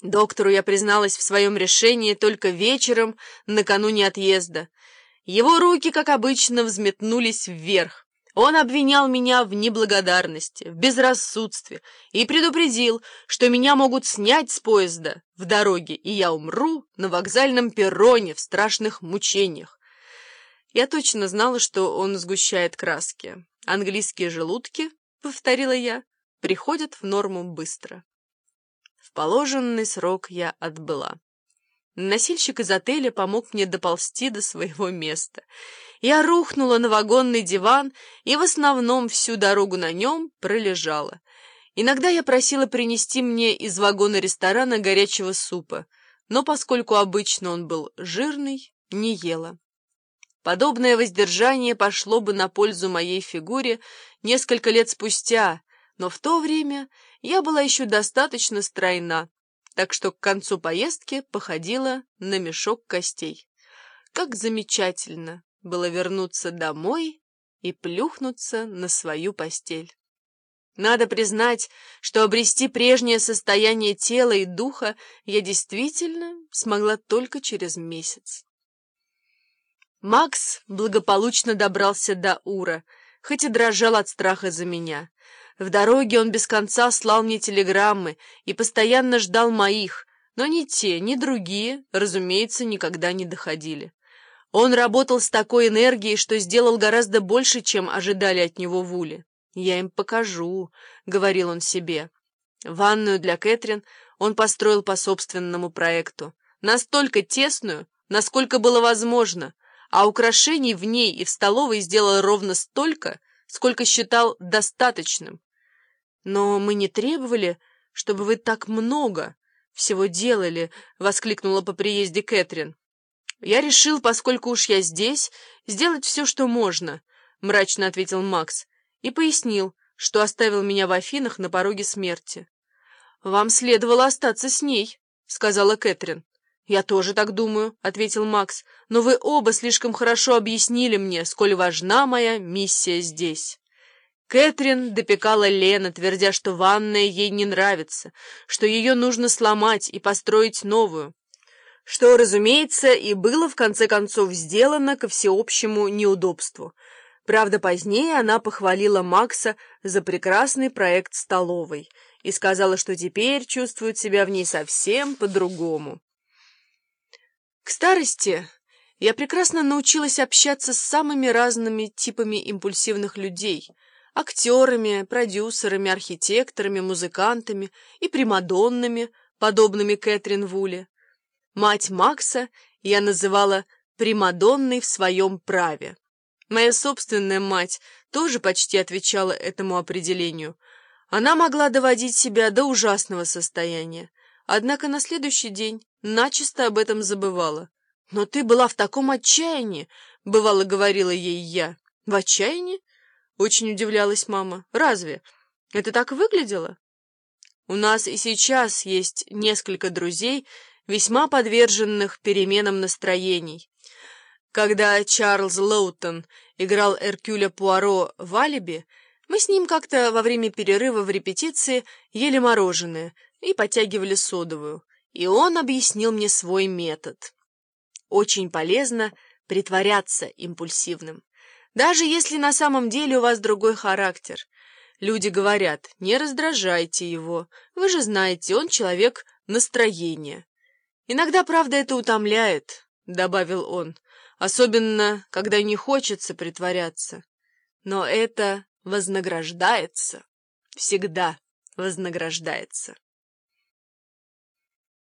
Доктору я призналась в своем решении только вечером, накануне отъезда. Его руки, как обычно, взметнулись вверх. Он обвинял меня в неблагодарности, в безрассудстве и предупредил, что меня могут снять с поезда в дороге, и я умру на вокзальном перроне в страшных мучениях. Я точно знала, что он сгущает краски. Английские желудки, повторила я, приходят в норму быстро. В положенный срок я отбыла. Носильщик из отеля помог мне доползти до своего места. Я рухнула на вагонный диван и в основном всю дорогу на нем пролежала. Иногда я просила принести мне из вагона ресторана горячего супа, но поскольку обычно он был жирный, не ела. Подобное воздержание пошло бы на пользу моей фигуре несколько лет спустя, но в то время я была еще достаточно стройна, так что к концу поездки походила на мешок костей. Как замечательно было вернуться домой и плюхнуться на свою постель. Надо признать, что обрести прежнее состояние тела и духа я действительно смогла только через месяц. Макс благополучно добрался до Ура, хоть и дрожал от страха за меня. В дороге он без конца слал мне телеграммы и постоянно ждал моих, но ни те, ни другие, разумеется, никогда не доходили. Он работал с такой энергией, что сделал гораздо больше, чем ожидали от него в Уле. «Я им покажу», — говорил он себе. Ванную для Кэтрин он построил по собственному проекту, настолько тесную, насколько было возможно, а украшений в ней и в столовой сделал ровно столько, сколько считал достаточным. «Но мы не требовали, чтобы вы так много всего делали», — воскликнула по приезде Кэтрин. «Я решил, поскольку уж я здесь, сделать все, что можно», — мрачно ответил Макс и пояснил, что оставил меня в Афинах на пороге смерти. «Вам следовало остаться с ней», — сказала Кэтрин. «Я тоже так думаю», — ответил Макс, «но вы оба слишком хорошо объяснили мне, сколь важна моя миссия здесь». Кэтрин допекала Лена, твердя, что ванная ей не нравится, что ее нужно сломать и построить новую, что, разумеется, и было в конце концов сделано ко всеобщему неудобству. Правда, позднее она похвалила Макса за прекрасный проект столовой и сказала, что теперь чувствует себя в ней совсем по-другому. К старости я прекрасно научилась общаться с самыми разными типами импульсивных людей — актерами, продюсерами, архитекторами, музыкантами и примадоннами, подобными Кэтрин в Уле. Мать Макса я называла примадонной в своем праве. Моя собственная мать тоже почти отвечала этому определению. Она могла доводить себя до ужасного состояния, однако на следующий день начисто об этом забывала. «Но ты была в таком отчаянии», — бывало говорила ей я. «В отчаянии?» — очень удивлялась мама. «Разве? Это так выглядело?» У нас и сейчас есть несколько друзей, весьма подверженных переменам настроений. Когда Чарльз Лоутон играл Эркюля Пуаро в «Алиби», мы с ним как-то во время перерыва в репетиции ели мороженое и подтягивали содовую, и он объяснил мне свой метод. Очень полезно притворяться импульсивным, даже если на самом деле у вас другой характер. Люди говорят: не раздражайте его, вы же знаете, он человек настроения. Иногда, правда, это утомляет, — добавил он, — особенно, когда не хочется притворяться. Но это вознаграждается, всегда вознаграждается.